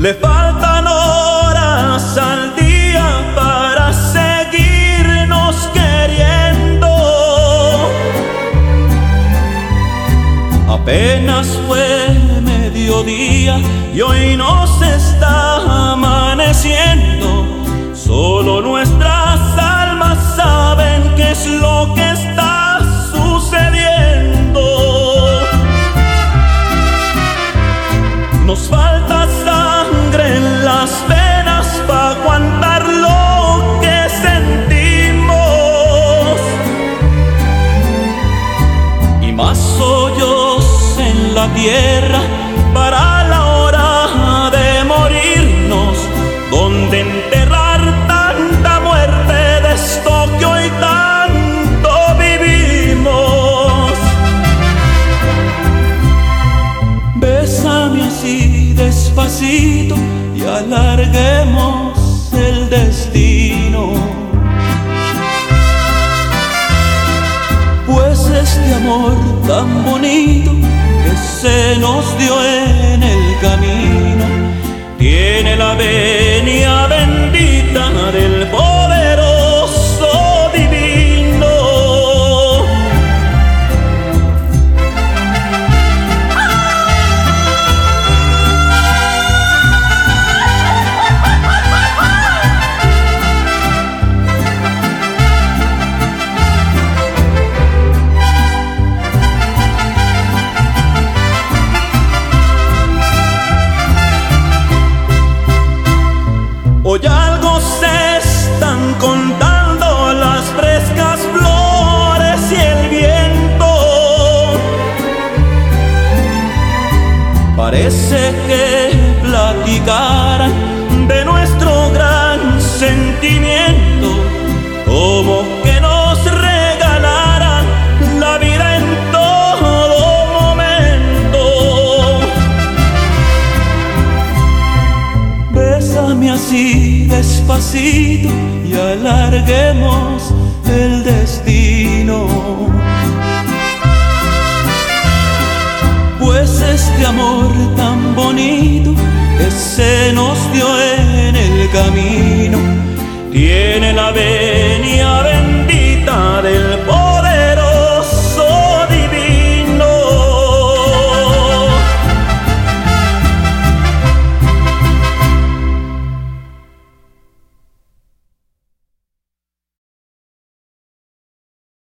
Le faltan horas al día para seguirnos queriendo. Apenas fue mediodía y hoy nos está amaneciendo. Solo nuestras almas saben qué es lo que está sucediendo. Nos falta sangre en las venas para aguantar lo que sentimos, y más hoyos en la tierra para la hora de morirnos, donde enterrar tanta muerte de esto que hoy tanto vivimos. Bésame así despacito y alarguemos el destino, pues este amor tan bonito que se nos dio en el camino tiene la venia bendita del poderoso divino. Hoy algo se están contando las frescas flores y el viento. Parece que platicaran de nuestro gran sentimiento, como que nos regalaran la vida en todo momento. Bésame así despacito y alarguemos el destino, pues este amor tan bonito que se nos dio en el camino tiene la venia bendita del